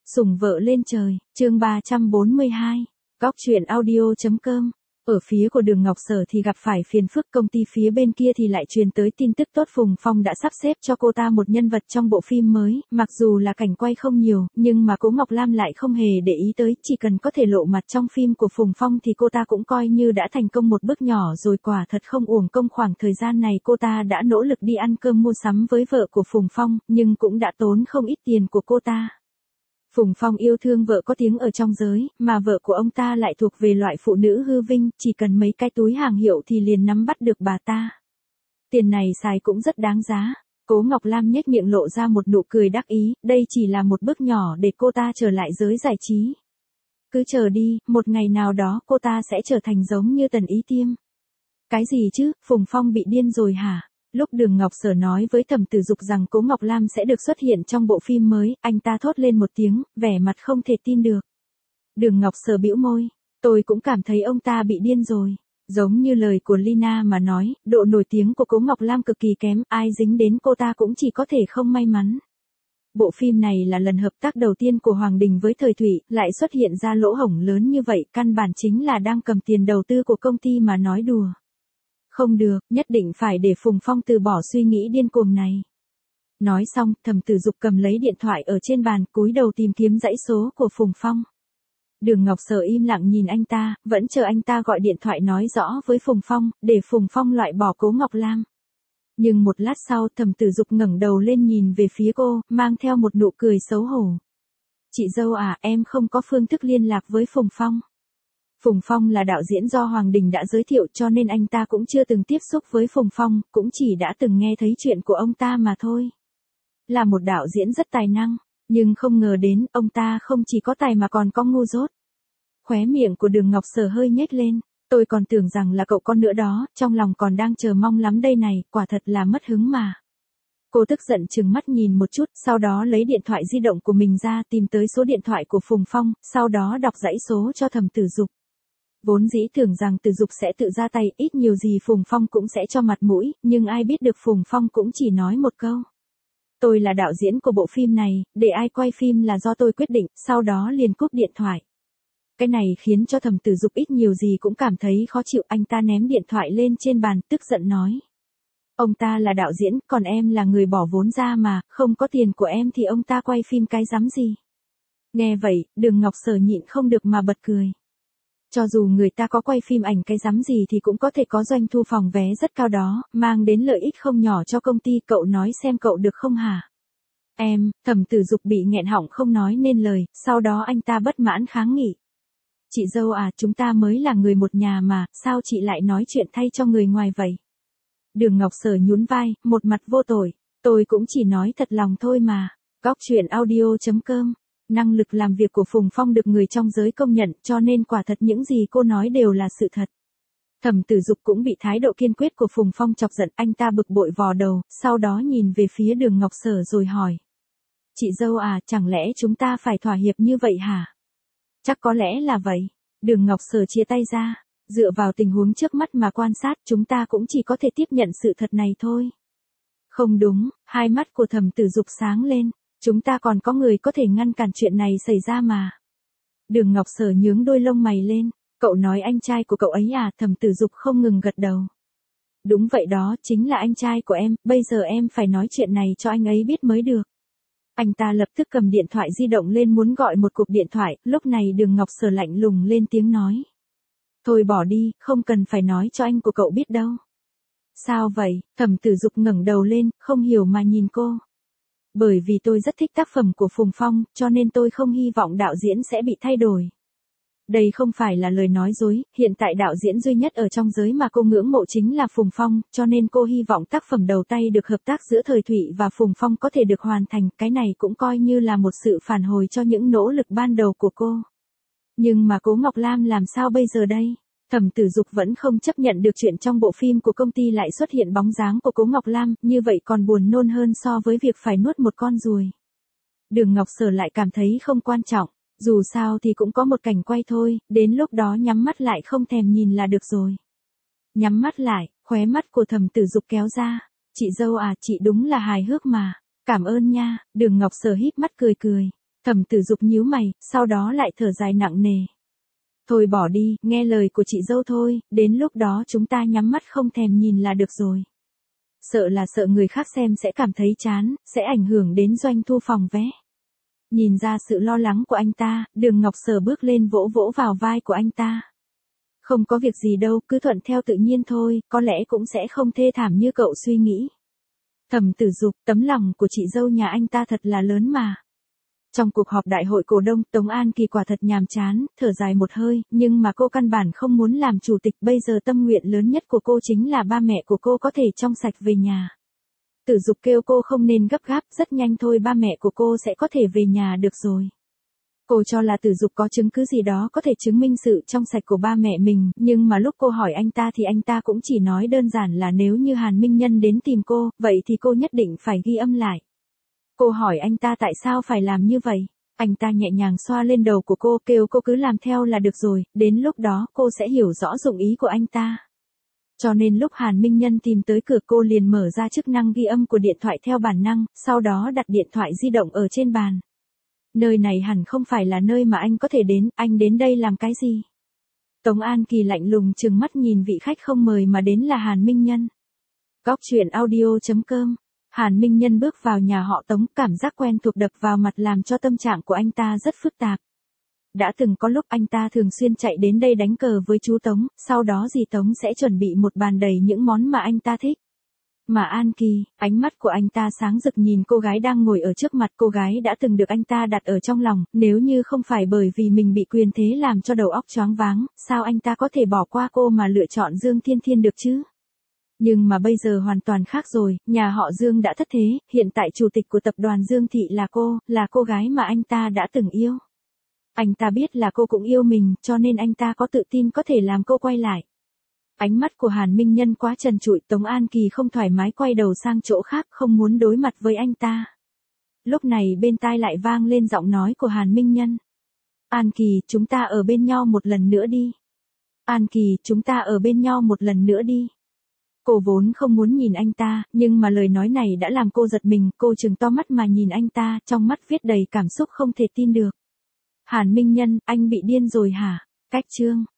Sủng vợ lên trời, chương 342, góc truyện audio.com. Ở phía của Đường Ngọc Sở thì gặp phải phiền phức, công ty phía bên kia thì lại truyền tới tin tức tốt, Phùng Phong đã sắp xếp cho cô ta một nhân vật trong bộ phim mới, mặc dù là cảnh quay không nhiều, nhưng mà Cố Ngọc Lam lại không hề để ý tới, chỉ cần có thể lộ mặt trong phim của Phùng Phong thì cô ta cũng coi như đã thành công một bước nhỏ rồi, quả thật không uổng công khoảng thời gian này cô ta đã nỗ lực đi ăn cơm mua sắm với vợ của Phùng Phong, nhưng cũng đã tốn không ít tiền của cô ta. Phùng Phong yêu thương vợ có tiếng ở trong giới, mà vợ của ông ta lại thuộc về loại phụ nữ hư vinh, chỉ cần mấy cái túi hàng hiệu thì liền nắm bắt được bà ta. Tiền này xài cũng rất đáng giá. Cố Ngọc Lam nhếch miệng lộ ra một nụ cười đắc ý, đây chỉ là một bước nhỏ để cô ta trở lại giới giải trí. Cứ chờ đi, một ngày nào đó cô ta sẽ trở thành giống như Tần Ý Tiêm. Cái gì chứ, Phùng Phong bị điên rồi hả? Lúc Đường Ngọc Sở nói với Thẩm Tử Dục rằng Cố Ngọc Lam sẽ được xuất hiện trong bộ phim mới, anh ta thốt lên một tiếng, vẻ mặt không thể tin được. Đường Ngọc Sở bĩu môi, tôi cũng cảm thấy ông ta bị điên rồi. Giống như lời của Lina mà nói, độ nổi tiếng của Cố Ngọc Lam cực kỳ kém, ai dính đến cô ta cũng chỉ có thể không may mắn. Bộ phim này là lần hợp tác đầu tiên của Hoàng Đình với Thời Thụy, lại xuất hiện ra lỗ hổng lớn như vậy, căn bản chính là đang cầm tiền đầu tư của công ty mà nói đùa. Không được, nhất định phải để Phùng Phong từ bỏ suy nghĩ điên cuồng này. Nói xong, Thẩm Tử Dục cầm lấy điện thoại ở trên bàn, cúi đầu tìm kiếm dãy số của Phùng Phong. Đường Ngọc Sở im lặng nhìn anh ta, vẫn chờ anh ta gọi điện thoại nói rõ với Phùng Phong, để Phùng Phong loại bỏ Cố Ngọc Lam. Nhưng một lát sau, Thẩm Tử Dục ngẩng đầu lên nhìn về phía cô, mang theo một nụ cười xấu hổ. Chị dâu à, em không có phương thức liên lạc với Phùng Phong. Phùng Phong là đạo diễn do Hoàng Đình đã giới thiệu, cho nên anh ta cũng chưa từng tiếp xúc với Phùng Phong, cũng chỉ đã từng nghe thấy chuyện của ông ta mà thôi. Là một đạo diễn rất tài năng, nhưng không ngờ đến, ông ta không chỉ có tài mà còn có ngu dốt. Khóe miệng của Đường Ngọc Sở hơi nhếch lên, tôi còn tưởng rằng là cậu con nữa đó, trong lòng còn đang chờ mong lắm đây này, quả thật là mất hứng mà. Cô tức giận trừng mắt nhìn một chút, sau đó lấy điện thoại di động của mình ra, tìm tới số điện thoại của Phùng Phong, sau đó đọc dãy số cho Thẩm Tử Dục. Vốn dĩ tưởng rằng Tử Dục sẽ tự ra tay, ít nhiều gì Phùng Phong cũng sẽ cho mặt mũi, nhưng ai biết được Phùng Phong cũng chỉ nói một câu. Tôi là đạo diễn của bộ phim này, để ai quay phim là do tôi quyết định, sau đó liền cúp điện thoại. Cái này khiến cho Thẩm Tử Dục ít nhiều gì cũng cảm thấy khó chịu, anh ta ném điện thoại lên trên bàn, tức giận nói. Ông ta là đạo diễn, còn em là người bỏ vốn ra mà, không có tiền của em thì ông ta quay phim cái rắm gì. Nghe vậy, Đường Ngọc Sở nhịn không được mà bật cười. Cho dù người ta có quay phim ảnh cái rắm gì thì cũng có thể có doanh thu phòng vé rất cao đó, mang đến lợi ích không nhỏ cho công ty, cậu nói xem cậu được không hả? Em, Thẩm Tử Dục bị nghẹn họng không nói nên lời, sau đó anh ta bất mãn kháng nghị. Chị dâu à, chúng ta mới là người một nhà mà, sao chị lại nói chuyện thay cho người ngoài vậy? Đường Ngọc Sở nhún vai, một mặt vô tội, tôi cũng chỉ nói thật lòng thôi mà. Góc truyện audio.com. Năng lực làm việc của Phùng Phong được người trong giới công nhận, cho nên quả thật những gì cô nói đều là sự thật. Thẩm Tử Dục cũng bị thái độ kiên quyết của Phùng Phong chọc giận, anh ta bực bội vò đầu, sau đó nhìn về phía Đường Ngọc Sở rồi hỏi. Chị dâu à, chẳng lẽ chúng ta phải thỏa hiệp như vậy hả? Chắc có lẽ là vậy. Đường Ngọc Sở chia tay ra, dựa vào tình huống trước mắt mà quan sát, chúng ta cũng chỉ có thể tiếp nhận sự thật này thôi. Không đúng, hai mắt của Thẩm Tử Dục sáng lên. Chúng ta còn có người có thể ngăn cản chuyện này xảy ra mà. Đường Ngọc Sở nhướng đôi lông mày lên, cậu nói anh trai của cậu ấy à? Thẩm Tử Dục không ngừng gật đầu. Đúng vậy đó, chính là anh trai của em, bây giờ em phải nói chuyện này cho anh ấy biết mới được. Anh ta lập tức cầm điện thoại di động lên muốn gọi một cuộc điện thoại, lúc này Đường Ngọc Sở lạnh lùng lên tiếng nói. Thôi bỏ đi, không cần phải nói cho anh của cậu biết đâu. Sao vậy? Thẩm Tử Dục ngẩng đầu lên, không hiểu mà nhìn cô. Bởi vì tôi rất thích tác phẩm của Phùng Phong, cho nên tôi không hy vọng đạo diễn sẽ bị thay đổi. Đây không phải là lời nói dối, hiện tại đạo diễn duy nhất ở trong giới mà cô ngưỡng mộ chính là Phùng Phong, cho nên cô hy vọng tác phẩm đầu tay được hợp tác giữa Thời Thụy và Phùng Phong có thể được hoàn thành, cái này cũng coi như là một sự phản hồi cho những nỗ lực ban đầu của cô. Nhưng mà Cố Ngọc Lam làm sao bây giờ đây? Thẩm Tử Dục vẫn không chấp nhận được chuyện trong bộ phim của công ty lại xuất hiện bóng dáng của Cố Ngọc Lam, như vậy còn buồn nôn hơn so với việc phải nuốt một con ruồi. Đường Ngọc Sở lại cảm thấy không quan trọng, dù sao thì cũng có một cảnh quay thôi, đến lúc đó nhắm mắt lại không thèm nhìn là được rồi. Nhắm mắt lại, khóe mắt của Thẩm Tử Dục kéo ra, chị dâu à, chị đúng là hài hước mà, cảm ơn nha. Đường Ngọc Sở híp mắt cười cười. Thẩm Tử Dục nhíu mày, sau đó lại thở dài nặng nề. Thôi bỏ đi, nghe lời của chị dâu thôi, đến lúc đó chúng ta nhắm mắt không thèm nhìn là được rồi. Sợ là sợ người khác xem sẽ cảm thấy chán, sẽ ảnh hưởng đến doanh thu phòng vé. Nhìn ra sự lo lắng của anh ta, Đường Ngọc Sở bước lên vỗ vỗ vào vai của anh ta. Không có việc gì đâu, cứ thuận theo tự nhiên thôi, có lẽ cũng sẽ không thê thảm như cậu suy nghĩ. Thẩm Tử Dục, tấm lòng của chị dâu nhà anh ta thật là lớn mà. Trong cuộc họp đại hội cổ đông, Tống An Kỳ quả thật nhàm chán, thở dài một hơi, nhưng mà cô căn bản không muốn làm chủ tịch, bây giờ tâm nguyện lớn nhất của cô chính là ba mẹ của cô có thể trong sạch về nhà. Tử Dục kêu cô không nên gấp gáp, rất nhanh thôi ba mẹ của cô sẽ có thể về nhà được rồi. Cô cho là Tử Dục có chứng cứ gì đó có thể chứng minh sự trong sạch của ba mẹ mình, nhưng mà lúc cô hỏi anh ta thì anh ta cũng chỉ nói đơn giản là nếu như Hàn Minh Nhân đến tìm cô, vậy thì cô nhất định phải ghi âm lại. Cô hỏi anh ta tại sao phải làm như vậy. Anh ta nhẹ nhàng xoa lên đầu của cô, kêu cô cứ làm theo là được rồi, đến lúc đó cô sẽ hiểu rõ dụng ý của anh ta. Cho nên lúc Hàn Minh Nhân tìm tới cửa cô liền mở ra chức năng ghi âm của điện thoại theo bản năng, sau đó đặt điện thoại di động ở trên bàn. Nơi này hẳn không phải là nơi mà anh có thể đến, anh đến đây làm cái gì? Tống An Kỳ lạnh lùng trừng mắt nhìn vị khách không mời mà đến là Hàn Minh Nhân. Góc truyện audio.com. Hàn Minh Nhân bước vào nhà họ Tống, cảm giác quen thuộc đập vào mặt làm cho tâm trạng của anh ta rất phức tạp. Đã từng có lúc anh ta thường xuyên chạy đến đây đánh cờ với chú Tống, sau đó dì Tống sẽ chuẩn bị một bàn đầy những món mà anh ta thích. Mà An Kỳ, ánh mắt của anh ta sáng rực nhìn cô gái đang ngồi ở trước mặt, cô gái đã từng được anh ta đặt ở trong lòng, nếu như không phải bởi vì mình bị quyền thế làm cho đầu óc choáng váng, sao anh ta có thể bỏ qua cô mà lựa chọn Dương Thiên Thiên được chứ? Nhưng mà bây giờ hoàn toàn khác rồi, nhà họ Dương đã thất thế, hiện tại chủ tịch của tập đoàn Dương Thị là cô gái mà anh ta đã từng yêu. Anh ta biết là cô cũng yêu mình, cho nên anh ta có tự tin có thể làm cô quay lại. Ánh mắt của Hàn Minh Nhân quá trần trụi, Tống An Kỳ không thoải mái quay đầu sang chỗ khác, không muốn đối mặt với anh ta. Lúc này bên tai lại vang lên giọng nói của Hàn Minh Nhân. An Kỳ, chúng ta ở bên nhau một lần nữa đi. An Kỳ, chúng ta ở bên nhau một lần nữa đi. Cô vốn không muốn nhìn anh ta, nhưng mà lời nói này đã làm cô giật mình, cô trừng to mắt mà nhìn anh ta, trong mắt viết đầy cảm xúc không thể tin được. Hàn Minh Nhân, anh bị điên rồi hả? Cách chương